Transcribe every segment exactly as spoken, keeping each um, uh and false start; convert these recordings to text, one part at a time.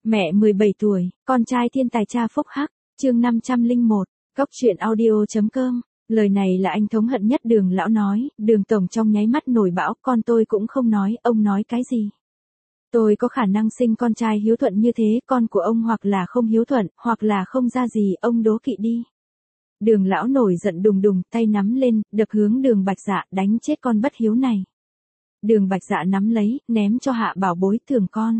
Mẹ mười bảy tuổi, con trai thiên tài cha phúc hắc, chương năm trăm lẻ một, góc truyện audio.com. Lời này là anh thống hận nhất Đường lão nói, Đường tổng trong nháy mắt nổi bão, con tôi cũng không nói, ông nói cái gì? Tôi có khả năng sinh con trai hiếu thuận như thế, con của ông hoặc là không hiếu thuận, hoặc là không ra gì, ông đố kỵ đi. Đường lão nổi giận đùng đùng, tay nắm lên, đập hướng Đường Bạch Dạ, đánh chết con bất hiếu này. Đường Bạch Dạ nắm lấy, ném cho Hạ Bảo Bối, thường con.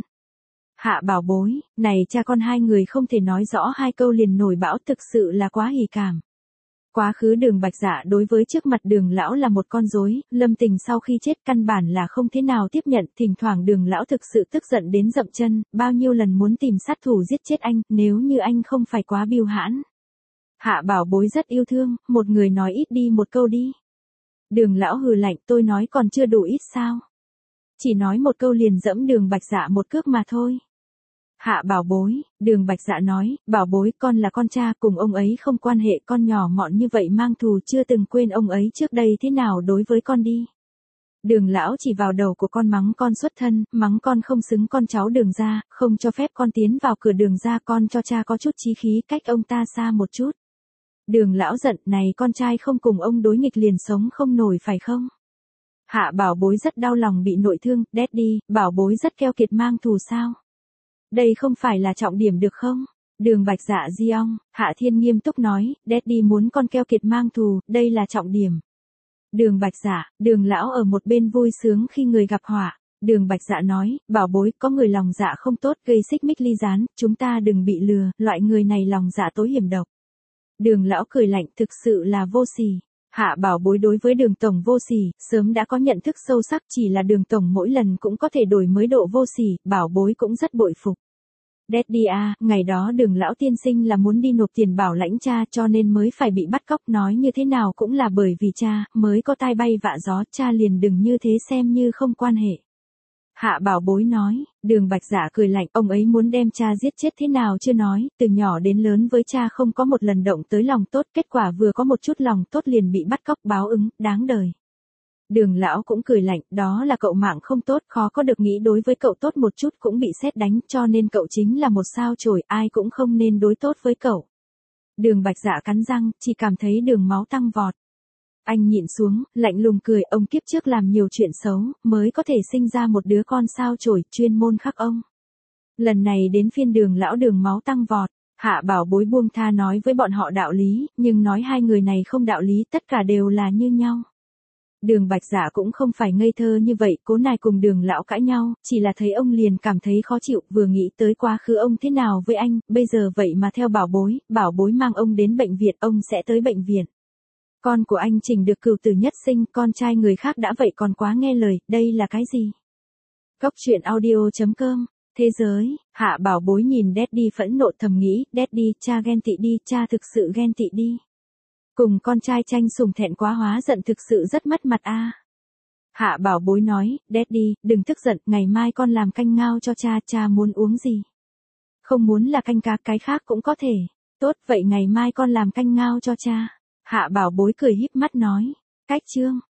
Hạ Bảo Bối, này cha con hai người không thể nói rõ hai câu liền nổi bão, thực sự là quá hỉ cảm. Quá khứ Đường Bạch Dạ đối với trước mặt Đường lão là một con rối, Lâm Tình sau khi chết căn bản là không thế nào tiếp nhận, thỉnh thoảng Đường lão thực sự tức giận đến dậm chân, bao nhiêu lần muốn tìm sát thủ giết chết anh, nếu như anh không phải quá bưu hãn. Hạ Bảo Bối rất yêu thương, một người nói ít đi một câu đi. Đường lão hừ lạnh, tôi nói còn chưa đủ ít sao? Chỉ nói một câu liền dẫm Đường Bạch Dạ một cước mà thôi. Hạ Bảo Bối, Đường Bạch Dạ nói, Bảo Bối con là con cha, cùng ông ấy không quan hệ, con nhỏ mọn như vậy mang thù, chưa từng quên ông ấy trước đây thế nào đối với con đi. Đường lão chỉ vào đầu của con mắng con xuất thân, mắng con không xứng con cháu Đường gia, không cho phép con tiến vào cửa Đường gia, con cho cha có chút chí khí, cách ông ta xa một chút. Đường lão giận, này con trai không cùng ông đối nghịch liền sống không nổi phải không? Hạ Bảo Bối rất đau lòng bị nội thương, Daddy, Bảo Bối rất keo kiệt mang thù sao? Đây không phải là trọng điểm được không? Đường Bạch Dạ di ong, Hạ Thiên nghiêm túc nói, Daddy muốn con keo kiệt mang thù, đây là trọng điểm. Đường Bạch Dạ, Đường lão ở một bên vui sướng khi người gặp họa. Đường Bạch Dạ nói, Bảo Bối, có người lòng dạ không tốt gây xích mích ly gián, chúng ta đừng bị lừa, loại người này lòng dạ tối hiểm độc. Đường lão cười lạnh, thực sự là vô sỉ. Hạ Bảo Bối đối với Đường tổng vô sỉ, sớm đã có nhận thức sâu sắc, chỉ là Đường tổng mỗi lần cũng có thể đổi mới độ vô sỉ, Bảo Bối cũng rất bội phục. Daddy à, ngày đó Đường lão tiên sinh là muốn đi nộp tiền bảo lãnh cha cho nên mới phải bị bắt cóc, nói như thế nào cũng là bởi vì cha, mới có tai bay vạ gió, cha liền đừng như thế xem như không quan hệ. Hạ Bảo Bối nói, Đường Bạch Dạ cười lạnh, ông ấy muốn đem cha giết chết thế nào chưa nói, từ nhỏ đến lớn với cha không có một lần động tới lòng tốt, kết quả vừa có một chút lòng tốt liền bị bắt cóc, báo ứng, đáng đời. Đường lão cũng cười lạnh, đó là cậu mạng không tốt, khó có được nghĩ đối với cậu tốt một chút cũng bị sét đánh, cho nên cậu chính là một sao chổi, ai cũng không nên đối tốt với cậu. Đường Bạch Dạ cắn răng, chỉ cảm thấy đường máu tăng vọt. Anh nhịn xuống, lạnh lùng cười, ông kiếp trước làm nhiều chuyện xấu, mới có thể sinh ra một đứa con sao chổi, chuyên môn khắc ông. Lần này đến phiên Đường lão đường máu tăng vọt, Hạ Bảo Bối buông tha nói với bọn họ đạo lý, nhưng nói hai người này không đạo lý, tất cả đều là như nhau. Đường Bạch Dạ cũng không phải ngây thơ như vậy, cố nài cùng Đường lão cãi nhau, chỉ là thấy ông liền cảm thấy khó chịu, vừa nghĩ tới quá khứ ông thế nào với anh, bây giờ vậy mà theo Bảo Bối, Bảo Bối mang ông đến bệnh viện, ông sẽ tới bệnh viện. Con của anh Trình được cửu tử nhất sinh, con trai người khác đã vậy còn quá nghe lời, đây là cái gì? Góc truyện audio.com, thế giới, Hạ Bảo Bối nhìn Daddy phẫn nộ thầm nghĩ, Daddy, cha ghen tị đi, cha thực sự ghen tị đi. Cùng con trai tranh sủng thẹn quá hóa giận thực sự rất mất mặt a. À. Hạ Bảo Bối nói, Daddy, đừng tức giận, ngày mai con làm canh ngao cho cha, cha muốn uống gì? Không muốn là canh cá, cái khác cũng có thể. Tốt, vậy ngày mai con làm canh ngao cho cha. Hạ Bảo Bối cười híp mắt nói, cách chương.